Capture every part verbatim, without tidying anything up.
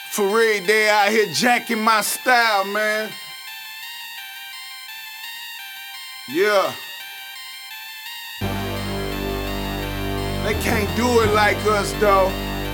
For real, they out here jacking my style, man. Yeah. They can't do it like us, though.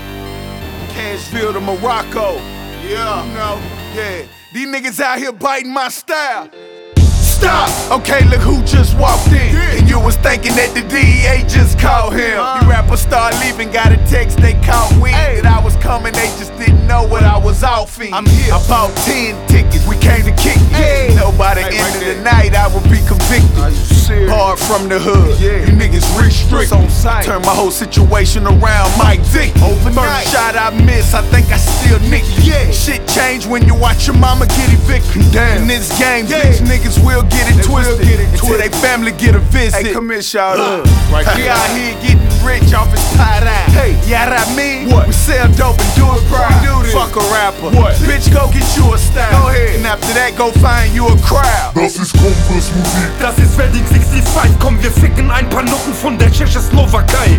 Cashville to Morocco. Yeah. You know, yeah. These niggas out here biting my style. Stop! Okay, look who just walked in. Yeah. And you was thinking that the D E A just caught him. Uh. The rappers start leaving, got a text, they caught wind hey. That I was coming, they just didn't know what I was off in. I'm here. I bought ten tickets, we came to kick it. Hey. Nobody hey, end right of the night, I would be convicted. Hard from the hood, yeah. You niggas restrict on sight. Turn my whole situation around, Mike Vick. Overnight. First shot I miss, I think I still nick it. Yeah. Shit change when you watch your mama get evicted. Damn. In this game, yeah. Bitch niggas will get it they twisted get it until they family get a visit. Hey, come here, shout out. Right we out here getting rich off his tie dye. Hey, yeah, what I mean? What? We sell dope and do it proud. We do this. Fuck a rapper. What? Bitch, go get you a style. Go ahead. And after that, go find you a crowd. Das ist Kompassmusik. Das ist Wedding sixty-five. Komm, wir ficken ein paar Nutten von der Tschechoslowakei.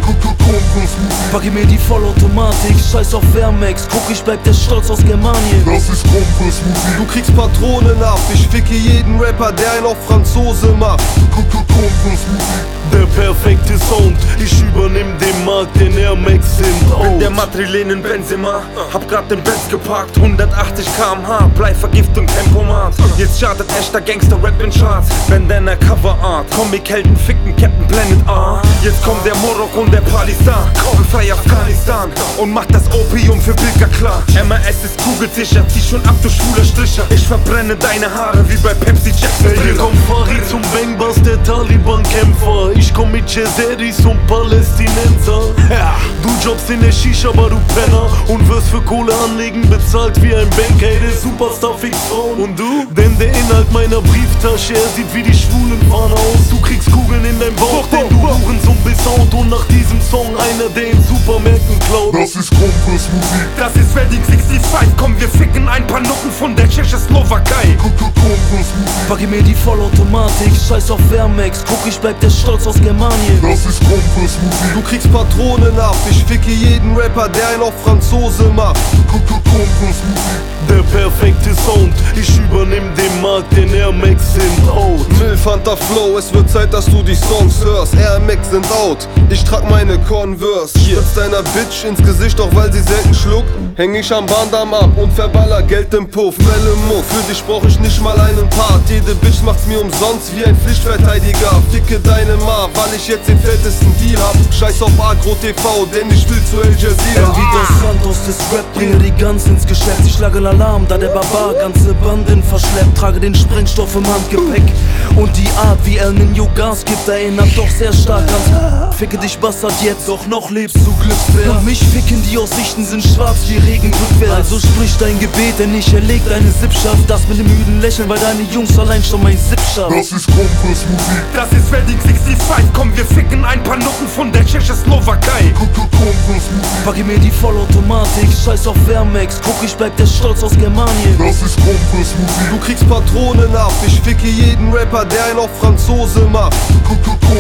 Packe mir die Vollautomatik, scheiß auf Vermex. Guck, ich bleib der Stolz aus Germanien. Das ist Kompassmusik. Du kriegst Patronen ab, ich ficke jeden Rapper, der einen auf Franzose macht. Kompassmusik. Der perfekte Sound, ich übernehm den Markt, den Air Max sind out. Bin der Madrilenen Benzema, hab grad den Benz geparkt, hundertachtzig Kilometer pro Stunde, Bleivergiftung, Tempomat. Jetzt startet echter Gangster-Rap in Charts, Bandana Coverart, Comic-Helden ficken Captain Planet A. Jetzt kommt der Morocco und der Pakistan, frei Afghanistan und macht das Opium für Bilka klar. M A S ist kugelsicher, zieh schon ab, du schwuler Stricher. Ich verbrenne deine Haare wie bei Pepsi Jackson. Hey, hier kommt Farid zum Bangbus, der Taliban-Kämpfer. Ich komm mit Cesaris und Palästinenser. Ja. Du jobbst in der Shisha, aber du Penner, und wirst für Kohle anlegen bezahlt wie ein Banker. Hey, der Superstar fix Frauen. Und du? Denn der Inhalt meiner Brieftasche, er sieht wie die schwulen Fahne aus. Du kriegst Kugeln in dein Bauch, denn du Hurensohn bist out. Und nach diesem Song einer, der in Supermärkten klaut. Das ist Kompassmusik. Das ist Wedding sixty-five. Komm, wir ficken ein paar Nutten von der Tschechoslowakei. Kompassmusik. Packe mir die Vollautomatik, scheiß auf Vermex. Guck, ich bleib der Stolz aus Germanien. Das ist Kompassmusik. Du kriegst Patronen ab, ich ficke jeden Rapper, der einen auf Franzose macht. Kompassmusik. Der perfekte Sound, ich übernehm den Markt, den Air Max sind out. Milfhunter Flow, es wird Zeit, dass du die Songs hörst. Air Max sind out, ich trag meine Converse. Spritz deiner Bitch ins Gesicht, auch weil sie selten schluckt. Häng ich am Bahndamm ab und verballer Geld im Puff. Welle Muck, für dich brauch ich nicht mal einen Part. Jede Bitch macht's mir umsonst wie ein Pflichtverteidiger. Ficke deine Ma, weil ich jetzt den fettesten Deal hab. Scheiß auf Agro T V, denn ich will zu Al Jazeera. Wie dos Santos, das Rap, bringe die Guns ins Geschäft. Ich schlage Alarm, da der Barbar ganze Banden verschleppt. Trage den Sprengstoff im Handgepäck. Und die Art, wie El Nino Gas gibt, erinnert doch sehr stark an Ficke dich Bastard jetzt, doch noch lebst du Glücksbär. Und mich ficken, die Aussichten sind schwarz wie Regen rückwärts. Also sprich dein Gebet, denn ich erleg deine Sippschaft. Das mit dem müden Lächeln, weil deine Jungs allein schon mein Sipp schaffen. Das ist Kompassmusik. Das ist Wedding sixty-five. Komm, wir ficken ein paar Nutten von der Tschechoslowakei. Kompassmusik. Packe mir die Vollautomatik, scheiß auf Vermex. Guck, ich bleib der Stolz aus Germanien. Das ist Kompassmusik. Du kriegst Patronen ab, ich ficke jeden Rapper, der einen auf Franzose macht.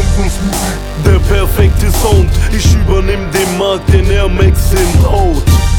Kompassmusik. Der perfekte Sound, ich übernehm den Markt, den Air Max sind out.